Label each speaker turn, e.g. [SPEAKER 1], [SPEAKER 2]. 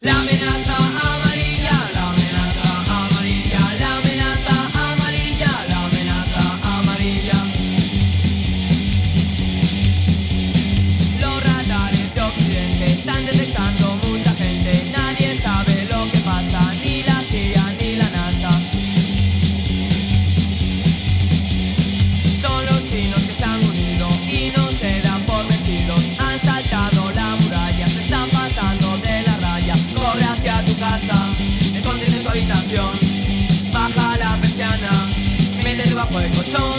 [SPEAKER 1] La amenaza amarilla, la amenaza amarilla, la amenaza amarilla, la amenaza amarilla. Los radares de Occidente están detectando mucha gente. Nadie sabe lo que pasa, ni la CIA ni la NASA. Son los chinos que se han unido y no se dan por vencidos. Han saltado la muralla, se están pasando de la raya. Corre hacia tu casa, escóndete en tu habitación. Baja la persiana, métete bajo el colchón.